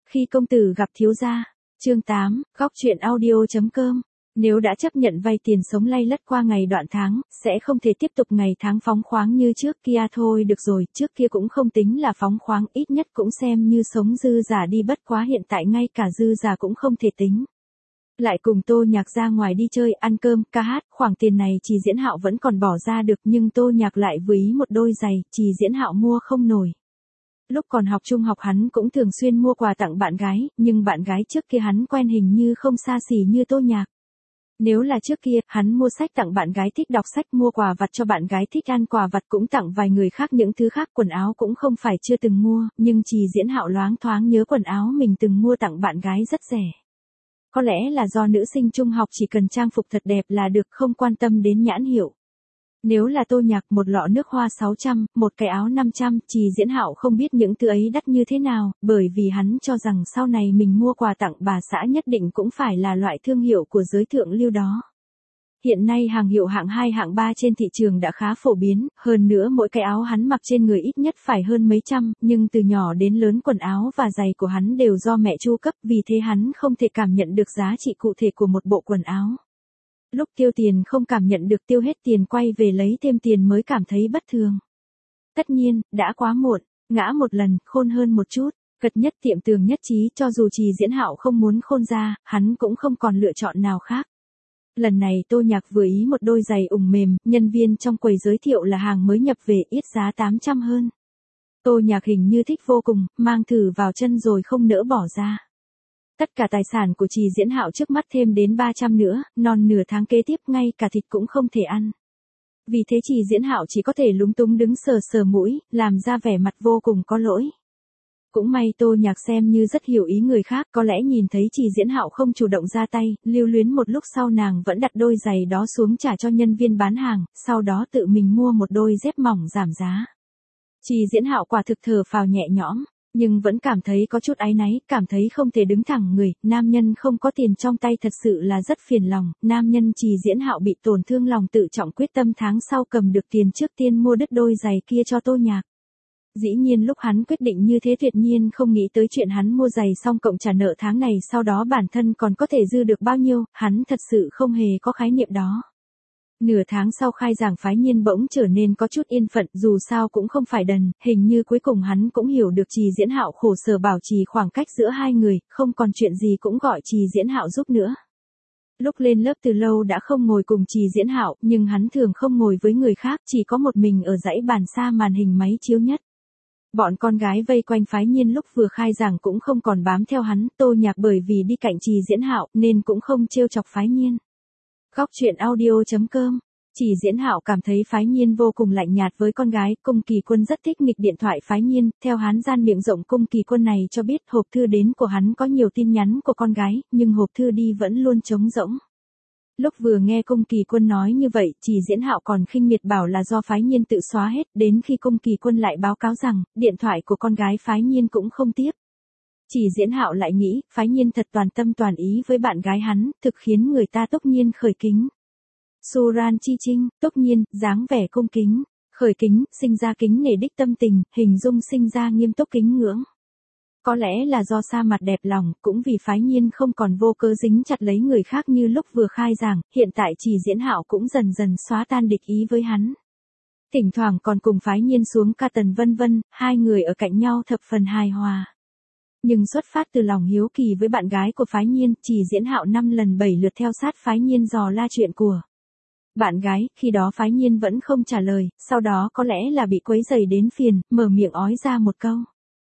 Khi công tử gặp thiếu gia. Chương 8, góc truyện audio.com. Nếu đã chấp nhận vay tiền sống lay lắt qua ngày đoạn tháng, sẽ không thể tiếp tục ngày tháng phóng khoáng như trước kia thôi. Được rồi, trước kia cũng không tính là phóng khoáng, ít nhất cũng xem như sống dư giả đi, bất quá hiện tại ngay cả dư giả cũng không thể tính. Lại cùng Tô Nhạc ra ngoài đi chơi, ăn cơm, ca hát, khoản tiền này Trì Diễn Hạo vẫn còn bỏ ra được, nhưng Tô Nhạc lại vừa ý một đôi giày, Trì Diễn Hạo mua không nổi. Lúc còn học trung học hắn cũng thường xuyên mua quà tặng bạn gái, nhưng bạn gái trước kia hắn quen hình như không xa xỉ như Tô Nhạc. Nếu là trước kia, hắn mua sách tặng bạn gái thích đọc sách, mua quà vặt cho bạn gái thích ăn quà vặt, cũng tặng vài người khác những thứ khác, quần áo cũng không phải chưa từng mua, nhưng Trì Diễn Hạo loáng thoáng nhớ quần áo mình từng mua tặng bạn gái rất rẻ. Có lẽ là do nữ sinh trung học chỉ cần trang phục thật đẹp là được, không quan tâm đến nhãn hiệu. Nếu là Tô Nhạc, một lọ nước hoa 600, một cái áo 500, Trì Diễn Hạo không biết những thứ ấy đắt như thế nào, bởi vì hắn cho rằng sau này mình mua quà tặng bà xã nhất định cũng phải là loại thương hiệu của giới thượng lưu đó. Hiện nay hàng hiệu hạng 2 hạng 3 trên thị trường đã khá phổ biến, hơn nữa mỗi cái áo hắn mặc trên người ít nhất phải hơn mấy trăm, nhưng từ nhỏ đến lớn quần áo và giày của hắn đều do mẹ chu cấp, vì thế hắn không thể cảm nhận được giá trị cụ thể của một bộ quần áo. Lúc tiêu tiền không cảm nhận được, tiêu hết tiền quay về lấy thêm tiền mới cảm thấy bất thường. Tất nhiên, đã quá muộn, ngã một lần, khôn hơn một chút. Cật nhất tiệm tường nhất trí, cho dù Trì Diễn Hạo không muốn khôn ra, hắn cũng không còn lựa chọn nào khác. Lần này Tô Nhạc vừa ý một đôi giày ủng mềm, nhân viên trong quầy giới thiệu là hàng mới nhập về, ít giá 800 hơn. Tô Nhạc hình như thích vô cùng, mang thử vào chân rồi không nỡ bỏ ra. Tất cả tài sản của Trì Diễn Hạo trước mắt thêm đến 300 nữa, non nửa tháng kế tiếp ngay cả thịt cũng không thể ăn. Vì thế Trì Diễn Hạo chỉ có thể lúng túng đứng sờ sờ mũi, làm ra vẻ mặt vô cùng có lỗi. Cũng may Tô Nhạc xem như rất hiểu ý người khác, có lẽ nhìn thấy Trì Diễn Hạo không chủ động ra tay, lưu luyến một lúc sau nàng vẫn đặt đôi giày đó xuống trả cho nhân viên bán hàng, sau đó tự mình mua một đôi dép mỏng giảm giá. Trì Diễn Hạo quả thực thở phào nhẹ nhõm, nhưng vẫn cảm thấy có chút áy náy, cảm thấy không thể đứng thẳng người, nam nhân không có tiền trong tay thật sự là rất phiền lòng, nam nhân Trì Diễn Hạo bị tổn thương lòng tự trọng, quyết tâm tháng sau cầm được tiền trước tiên mua đứt đôi giày kia cho Tô Nhạc. Dĩ nhiên lúc hắn quyết định như thế tuyệt nhiên không nghĩ tới chuyện hắn mua giày xong cộng trả nợ tháng này, sau đó bản thân còn có thể dư được bao nhiêu, hắn thật sự không hề có khái niệm đó. Nửa tháng sau khai giảng Phái Nhiên bỗng trở nên có chút yên phận, dù sao cũng không phải đần, hình như cuối cùng hắn cũng hiểu được Trì Diễn Hạo khổ sở bảo trì khoảng cách giữa hai người, không còn chuyện gì cũng gọi Trì Diễn Hạo giúp nữa. Lúc lên lớp từ lâu đã không ngồi cùng Trì Diễn Hạo, nhưng hắn thường không ngồi với người khác, chỉ có một mình ở dãy bàn xa màn hình máy chiếu nhất. Bọn con gái vây quanh Phái Nhiên lúc vừa khai giảng cũng không còn bám theo hắn, Tô Nhạc bởi vì đi cạnh Trì Diễn Hạo nên cũng không trêu chọc Phái Nhiên. Góc truyện audio.com. Trì Diễn Hạo cảm thấy Phái Nhiên vô cùng lạnh nhạt với con gái, Cung Kỳ Quân rất thích nghịch điện thoại Phái Nhiên, theo hắn gian miệng rộng Cung Kỳ Quân này cho biết hộp thư đến của hắn có nhiều tin nhắn của con gái, nhưng hộp thư đi vẫn luôn trống rỗng. Lúc vừa nghe Cung Kỳ Quân nói như vậy, Trì Diễn Hạo còn khinh miệt bảo là do Phái Nhiên tự xóa hết, đến khi Cung Kỳ Quân lại báo cáo rằng, điện thoại của con gái Phái Nhiên cũng không tiếp. Trì Diễn Hạo lại nghĩ, Phái Nhiên thật toàn tâm toàn ý với bạn gái hắn, thực khiến người ta tất nhiên khởi kính. Suran Chi Trinh, tất nhiên, dáng vẻ cung kính, khởi kính, sinh ra kính nể đích tâm tình, hình dung sinh ra nghiêm túc kính ngưỡng. Có lẽ là do sa mặt đẹp lòng, cũng vì Phái Nhiên không còn vô cớ dính chặt lấy người khác như lúc vừa khai giảng, hiện tại Trì Diễn Hạo cũng dần dần xóa tan địch ý với hắn. Thỉnh thoảng còn cùng Phái Nhiên xuống ca tần vân vân, hai người ở cạnh nhau thập phần hài hòa. Nhưng xuất phát từ lòng hiếu kỳ với bạn gái của Phái Nhiên, Trì Diễn Hạo 5 lần 7 lượt theo sát Phái Nhiên dò la chuyện của bạn gái, khi đó Phái Nhiên vẫn không trả lời, sau đó có lẽ là bị quấy rầy đến phiền, mở miệng ói ra một câu.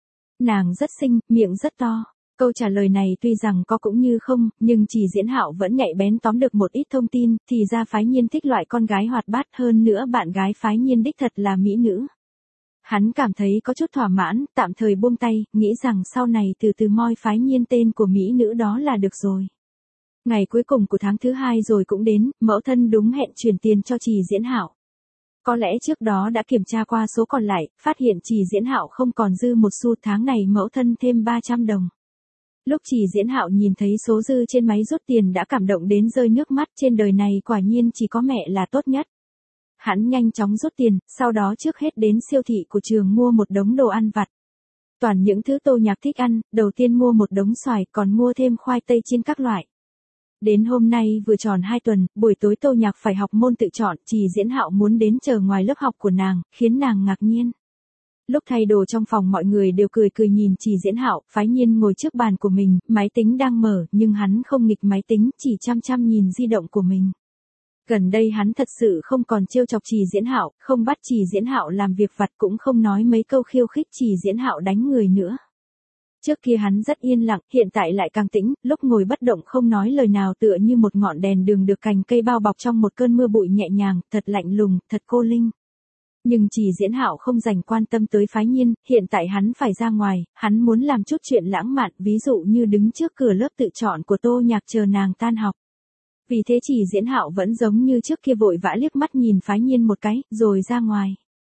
Nàng rất xinh, miệng rất to. Câu trả lời này tuy rằng có cũng như không, nhưng Trì Diễn Hạo vẫn nhạy bén tóm được một ít thông tin, thì ra Phái Nhiên thích loại con gái hoạt bát, hơn nữa bạn gái Phái Nhiên đích thật là mỹ nữ. Hắn cảm thấy có chút thỏa mãn, tạm thời buông tay, nghĩ rằng sau này từ từ moi Phái Nhiên tên của mỹ nữ đó là được rồi. Ngày cuối cùng của tháng thứ 2 rồi cũng đến, mẫu thân đúng hẹn chuyển tiền cho Trì Diễn Hạo. Có lẽ trước đó đã kiểm tra qua số còn lại, phát hiện Trì Diễn Hạo không còn dư một xu, tháng này mẫu thân thêm 300 đồng. Lúc Trì Diễn Hạo nhìn thấy số dư trên máy rút tiền đã cảm động đến rơi nước mắt, trên đời này quả nhiên chỉ có mẹ là tốt nhất. Hắn nhanh chóng rút tiền, sau đó trước hết đến siêu thị của trường mua một đống đồ ăn vặt. Toàn những thứ Tô Nhạc thích ăn, đầu tiên mua một đống xoài, còn mua thêm khoai tây chiên các loại. Đến hôm nay vừa tròn 2 tuần, buổi tối Tô Nhạc phải học môn tự chọn, Trì Diễn Hạo muốn đến chờ ngoài lớp học của nàng, khiến nàng ngạc nhiên. Lúc thay đồ trong phòng mọi người đều cười cười nhìn Trì Diễn Hạo, Phái Nhiên ngồi trước bàn của mình, máy tính đang mở, nhưng hắn không nghịch máy tính, chỉ chăm chăm nhìn di động của mình. Gần đây hắn thật sự không còn trêu chọc Trì Diễn Hạo, không bắt Trì Diễn Hạo làm việc vặt, cũng không nói mấy câu khiêu khích Trì Diễn Hạo đánh người nữa. Trước kia hắn rất yên lặng, hiện tại lại càng tĩnh, lúc ngồi bất động không nói lời nào, tựa như một ngọn đèn đường được cành cây bao bọc trong một cơn mưa bụi nhẹ nhàng, thật lạnh lùng, thật cô linh. Nhưng Trì Diễn Hạo không dành quan tâm tới Phái Nhiên, hiện tại hắn phải ra ngoài, hắn muốn làm chút chuyện lãng mạn, ví dụ như đứng trước cửa lớp tự chọn của Tô Nhạc chờ nàng tan học. Vì thế Trì Diễn Hạo vẫn giống như trước kia, vội vã liếc mắt nhìn Phái Nhiên một cái, rồi ra ngoài.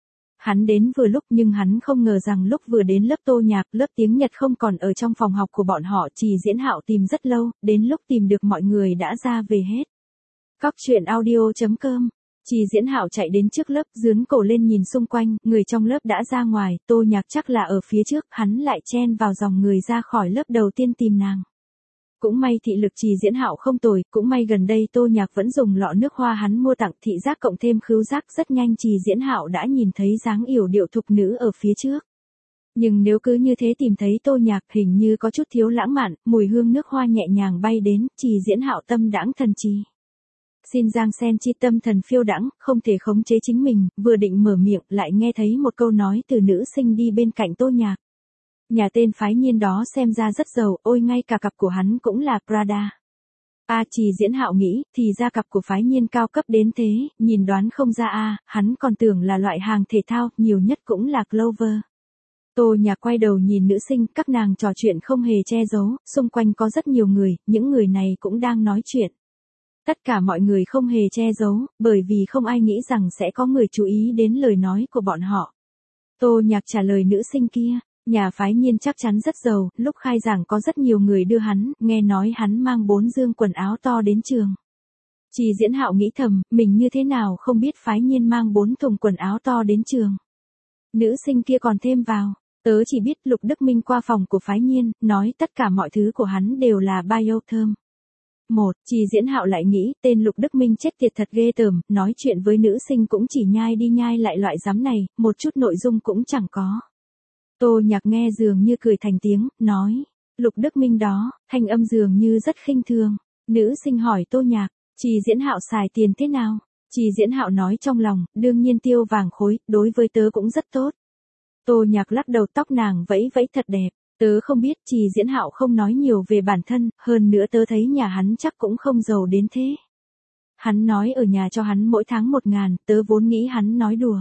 Hắn đến vừa lúc, nhưng hắn không ngờ rằng lúc vừa đến lớp Tô Nhạc, lớp tiếng Nhật không còn ở trong phòng học của bọn họ. Trì Diễn Hạo tìm rất lâu, đến lúc tìm được mọi người đã ra về hết. Cóc truyện audio.com. Trì Diễn Hạo chạy đến trước lớp, dướn cổ lên nhìn xung quanh, người trong lớp đã ra ngoài, Tô Nhạc chắc là ở phía trước, hắn lại chen vào dòng người ra khỏi lớp đầu tiên tìm nàng. Cũng may thị lực Trì Diễn Hạo không tồi, cũng may gần đây Tô Nhạc vẫn dùng lọ nước hoa hắn mua tặng, thị giác cộng thêm khứu giác, rất nhanh Trì Diễn Hạo đã nhìn thấy dáng yểu điệu thục nữ ở phía trước. Nhưng nếu cứ như thế tìm thấy Tô Nhạc, hình như có chút thiếu lãng mạn, mùi hương nước hoa nhẹ nhàng bay đến, Trì Diễn Hạo tâm đãng thần trì. Xin Giang Sen chi tâm thần phiêu đãng, không thể khống chế chính mình, vừa định mở miệng lại nghe thấy một câu nói từ nữ sinh đi bên cạnh Tô Nhạc. Nhà tên Phái Nhiên đó xem ra rất giàu, ôi ngay cả cặp của hắn cũng là Prada. Trì Diễn Hạo nghĩ, thì ra cặp của Phái Nhiên cao cấp đến thế, nhìn đoán không ra hắn còn tưởng là loại hàng thể thao, nhiều nhất cũng là Clover. Tô Nhạc quay đầu nhìn nữ sinh, các nàng trò chuyện không hề che giấu, xung quanh có rất nhiều người, những người này cũng đang nói chuyện. Tất cả mọi người không hề che giấu, bởi vì không ai nghĩ rằng sẽ có người chú ý đến lời nói của bọn họ. Tô Nhạc trả lời nữ sinh kia. Nhà Phái Nhiên chắc chắn rất giàu, lúc khai giảng có rất nhiều người đưa hắn, nghe nói hắn mang 4 dương quần áo to đến trường. Trì Diễn Hạo nghĩ thầm, mình như thế nào không biết Phái Nhiên mang 4 thùng quần áo to đến trường. Nữ sinh kia còn thêm vào, tớ chỉ biết Lục Đức Minh qua phòng của Phái Nhiên, nói tất cả mọi thứ của hắn đều là biotherm. Trì Diễn Hạo lại nghĩ, tên Lục Đức Minh chết tiệt thật ghê tởm, nói chuyện với nữ sinh cũng chỉ nhai đi nhai lại loại giám này, một chút nội dung cũng chẳng có. Tô Nhạc nghe dường như cười thành tiếng, nói, Lục Đức Minh đó, thanh âm dường như rất khinh thường. Nữ sinh hỏi Tô Nhạc, Trì Diễn Hạo xài tiền thế nào? Trì Diễn Hạo nói trong lòng, đương nhiên tiêu vàng khối, đối với tớ cũng rất tốt. Tô Nhạc lắc đầu, tóc nàng vẫy vẫy thật đẹp, tớ không biết. Trì Diễn Hạo không nói nhiều về bản thân, hơn nữa tớ thấy nhà hắn chắc cũng không giàu đến thế. Hắn nói ở nhà cho hắn mỗi tháng 1.000, tớ vốn nghĩ hắn nói đùa.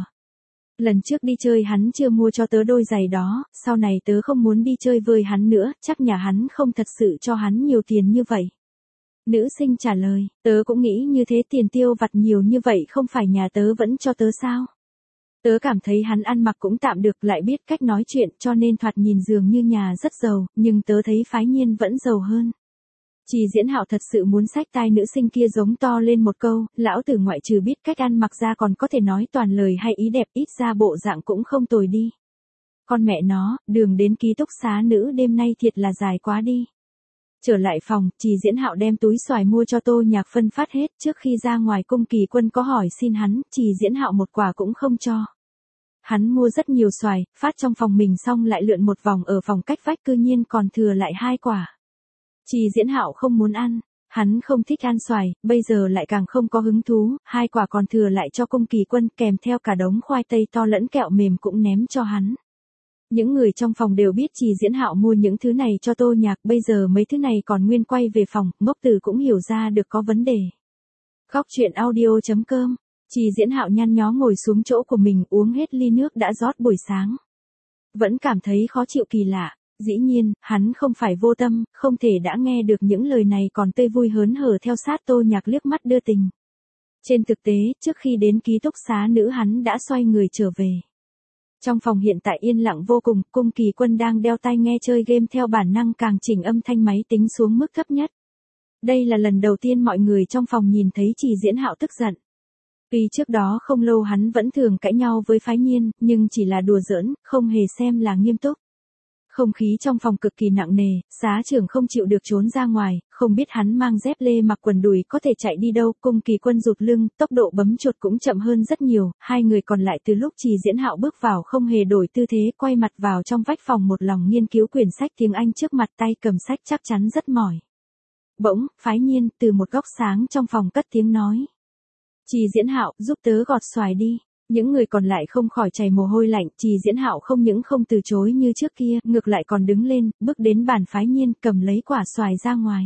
Lần trước đi chơi hắn chưa mua cho tớ đôi giày đó, sau này tớ không muốn đi chơi với hắn nữa, chắc nhà hắn không thật sự cho hắn nhiều tiền như vậy. Nữ sinh trả lời, tớ cũng nghĩ như thế, tiền tiêu vặt nhiều như vậy không phải nhà tớ vẫn cho tớ sao? Tớ cảm thấy hắn ăn mặc cũng tạm được, lại biết cách nói chuyện, cho nên thoạt nhìn dường như nhà rất giàu, nhưng tớ thấy Phái Nhiên vẫn giàu hơn. Trì Diễn Hạo thật sự muốn xách tai nữ sinh kia giống to lên một câu, lão tử ngoại trừ biết cách ăn mặc ra còn có thể nói toàn lời hay ý đẹp, ít ra bộ dạng cũng không tồi đi. Con mẹ nó, đường đến ký túc xá nữ đêm nay thiệt là dài quá đi. Trở lại phòng, Trì Diễn Hạo đem túi xoài mua cho Tô Nhạc phân phát hết, trước khi ra ngoài Cung Kỳ Quân có hỏi xin hắn, Trì Diễn Hạo một quả cũng không cho. Hắn mua rất nhiều xoài, phát trong phòng mình xong lại lượn một vòng ở phòng cách vách, cư nhiên còn thừa lại 2 quả. Trì Diễn Hạo không muốn ăn, hắn không thích ăn xoài, bây giờ lại càng không có hứng thú, 2 quả còn thừa lại cho Cung Kỳ Quân, kèm theo cả đống khoai tây to lẫn kẹo mềm cũng ném cho hắn. Những người trong phòng đều biết Trì Diễn Hạo mua những thứ này cho Tô Nhạc, bây giờ mấy thứ này còn nguyên quay về phòng, Ngốc Từ cũng hiểu ra được có vấn đề. Cóc truyện audio.com. Trì Diễn Hạo nhăn nhó ngồi xuống chỗ của mình, uống hết ly nước đã rót buổi sáng. Vẫn cảm thấy khó chịu kỳ lạ. Dĩ nhiên, hắn không phải vô tâm, không thể đã nghe được những lời này còn tươi vui hớn hở theo sát Tô Nhạc liếc mắt đưa tình. Trên thực tế, trước khi đến ký túc xá nữ hắn đã xoay người trở về. Trong phòng hiện tại yên lặng vô cùng, Cung Kỳ Quân đang đeo tai nghe chơi game, theo bản năng càng chỉnh âm thanh máy tính xuống mức thấp nhất. Đây là lần đầu tiên mọi người trong phòng nhìn thấy Trì Diễn Hạo tức giận. Vì trước đó không lâu hắn vẫn thường cãi nhau với Phái Nhiên, nhưng chỉ là đùa giỡn, không hề xem là nghiêm túc. Không khí trong phòng cực kỳ nặng nề, Giá Trưởng không chịu được trốn ra ngoài, không biết hắn mang dép lê mặc quần đùi có thể chạy đi đâu, Cung Kỳ Quân rụt lưng, tốc độ bấm chuột cũng chậm hơn rất nhiều, hai người còn lại từ lúc Trì Diễn Hạo bước vào không hề đổi tư thế, quay mặt vào trong vách phòng một lòng nghiên cứu quyển sách tiếng Anh trước mặt, tay cầm sách chắc chắn rất mỏi. Bỗng, Phái Nhiên từ một góc sáng trong phòng cất tiếng nói: Trì Diễn Hạo, giúp tớ gọt xoài đi. Những người còn lại không khỏi chảy mồ hôi lạnh, Trì Diễn Hạo không những không từ chối như trước kia, ngược lại còn đứng lên, bước đến bàn Phái Nhiên, cầm lấy quả xoài ra ngoài.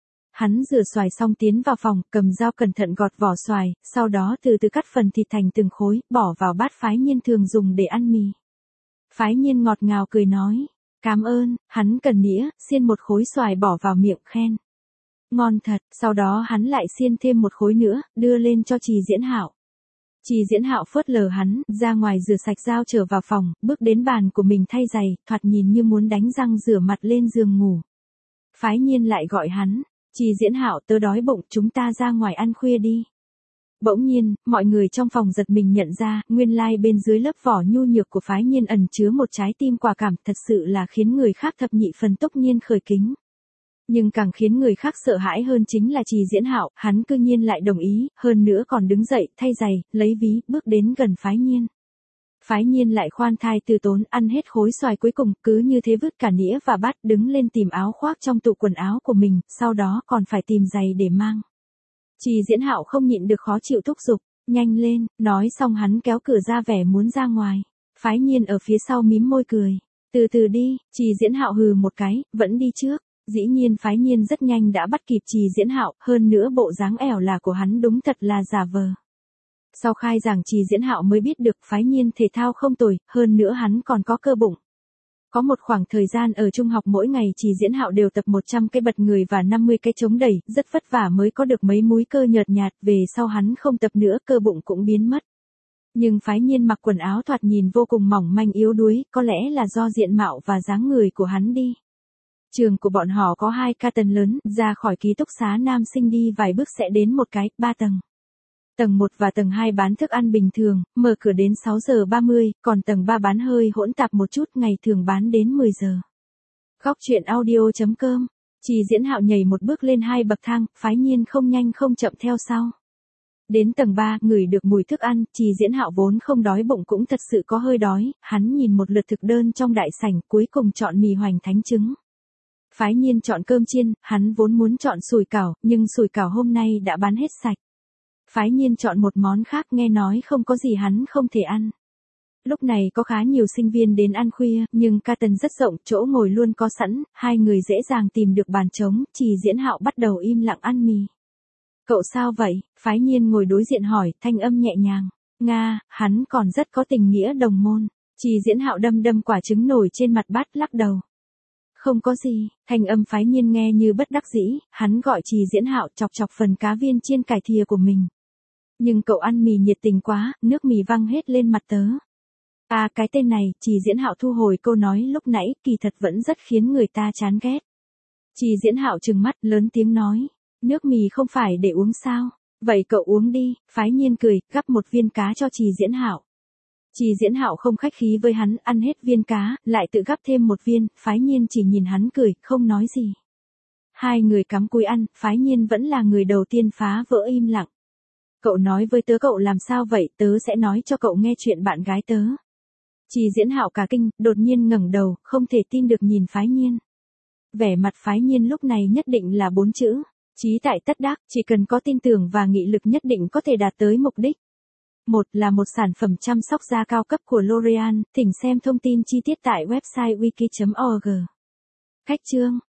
Hắn rửa xoài xong tiến vào phòng, cầm dao cẩn thận gọt vỏ xoài, sau đó từ từ cắt phần thịt thành từng khối, bỏ vào bát Phái Nhiên thường dùng để ăn mì. Phái Nhiên ngọt ngào cười nói: Cảm ơn. Hắn cần nĩa, xiên một khối xoài bỏ vào miệng khen: Ngon thật. Sau đó hắn lại xiên thêm một khối nữa, đưa lên cho Trì Diễn Hạo. Trì Diễn Hạo phớt lờ hắn, ra ngoài rửa sạch dao trở vào phòng, bước đến bàn của mình thay giày, thoạt nhìn như muốn đánh răng rửa mặt lên giường ngủ. Phái Nhiên lại gọi hắn: Trì Diễn Hạo, tớ đói bụng, chúng ta ra ngoài ăn khuya đi. Bỗng nhiên, mọi người trong phòng giật mình nhận ra, nguyên lai bên dưới lớp vỏ nhu nhược của Phái Nhiên ẩn chứa một trái tim quả cảm, thật sự là khiến người khác thập nhị phần túc nhiên khởi kính. Nhưng càng khiến người khác sợ hãi hơn chính là Trì Diễn Hạo, hắn cư nhiên lại đồng ý, hơn nữa còn đứng dậy, thay giày, lấy ví, bước đến gần Phái Nhiên. Phái Nhiên lại khoan thai từ tốn ăn hết khối xoài cuối cùng, cứ như thế vứt cả nĩa và bát, đứng lên tìm áo khoác trong tủ quần áo của mình, sau đó còn phải tìm giày để mang. Trì Diễn Hạo không nhịn được khó chịu thúc giục: Nhanh lên. Nói xong hắn kéo cửa ra vẻ muốn ra ngoài. Phái Nhiên ở phía sau mím môi cười: Từ từ đi. Trì Diễn Hạo hừ một cái, vẫn đi trước. Dĩ nhiên Phái Nhiên rất nhanh đã bắt kịp Trì Diễn Hạo, hơn nữa bộ dáng ẻo là của hắn đúng thật là giả vờ. Sau khai giảng Trì Diễn Hạo mới biết được Phái Nhiên thể thao không tồi, hơn nữa hắn còn có cơ bụng. Có một khoảng thời gian ở trung học mỗi ngày Trì Diễn Hạo đều tập 100 cái bật người và 50 cái chống đẩy, rất vất vả mới có được mấy múi cơ nhợt nhạt, về sau hắn không tập nữa cơ bụng cũng biến mất. Nhưng Phái Nhiên mặc quần áo thoạt nhìn vô cùng mỏng manh yếu đuối, có lẽ là do diện mạo và dáng người của hắn đi. Trường của bọn họ có 2 ca tầng lớn, ra khỏi ký túc xá nam sinh đi vài bước sẽ đến một cái, 3 tầng. Tầng 1 và tầng 2 bán thức ăn bình thường, mở cửa đến 6 giờ 30, còn tầng 3 bán hơi hỗn tạp một chút, ngày thường bán đến 10 giờ. Góc truyện audio.com. Trì Diễn Hạo nhảy một bước lên 2 bậc thang, Phái Nhiên không nhanh không chậm theo sau. Đến tầng 3, ngửi được mùi thức ăn, Trì Diễn Hạo vốn không đói bụng cũng thật sự có hơi đói, hắn nhìn một lượt thực đơn trong đại sảnh, cuối cùng chọn mì hoành thánh trứng. Phái Nhiên chọn cơm chiên, hắn vốn muốn chọn sủi cảo, nhưng sủi cảo hôm nay đã bán hết sạch. Phái Nhiên chọn một món khác, nghe nói không có gì hắn không thể ăn. Lúc này có khá nhiều sinh viên đến ăn khuya, nhưng ca tần rất rộng, chỗ ngồi luôn có sẵn, hai người dễ dàng tìm được bàn trống, Trì Diễn Hạo bắt đầu im lặng ăn mì. Cậu sao vậy? Phái Nhiên ngồi đối diện hỏi, thanh âm nhẹ nhàng. Nga, hắn còn rất có tình nghĩa đồng môn. Trì Diễn Hạo đâm đâm quả trứng nổi trên mặt bát, lắc đầu. Không có gì. Thanh âm Phái Nhiên nghe như bất đắc dĩ, hắn gọi Trì Diễn Hạo chọc chọc phần cá viên chiên cải thìa của mình. Nhưng cậu ăn mì nhiệt tình quá, nước mì văng hết lên mặt tớ. À, cái tên này, Trì Diễn Hạo thu hồi câu nói lúc nãy, kỳ thật vẫn rất khiến người ta chán ghét. Trì Diễn Hạo trừng mắt, lớn tiếng nói. Nước mì không phải để uống sao? Vậy cậu uống đi. Phái Nhiên cười, gắp một viên cá cho Trì Diễn Hạo. Trì Diễn Hạo không khách khí với hắn, ăn hết viên cá, lại tự gắp thêm một viên, Phái Nhiên chỉ nhìn hắn cười, không nói gì. Hai người cắm cúi ăn, Phái Nhiên vẫn là người đầu tiên phá vỡ im lặng. Cậu nói với tớ cậu làm sao vậy, tớ sẽ nói cho cậu nghe chuyện bạn gái tớ. Trì Diễn Hạo cả kinh, đột nhiên ngẩng đầu, không thể tin được nhìn Phái Nhiên. Vẻ mặt Phái Nhiên lúc này nhất định là 4 chữ. Chí tại tất đắc, chỉ cần có tin tưởng và nghị lực nhất định có thể đạt tới mục đích. Một là một sản phẩm chăm sóc da cao cấp của L'Oréal, thỉnh xem thông tin chi tiết tại website wiki.org. Khách chương.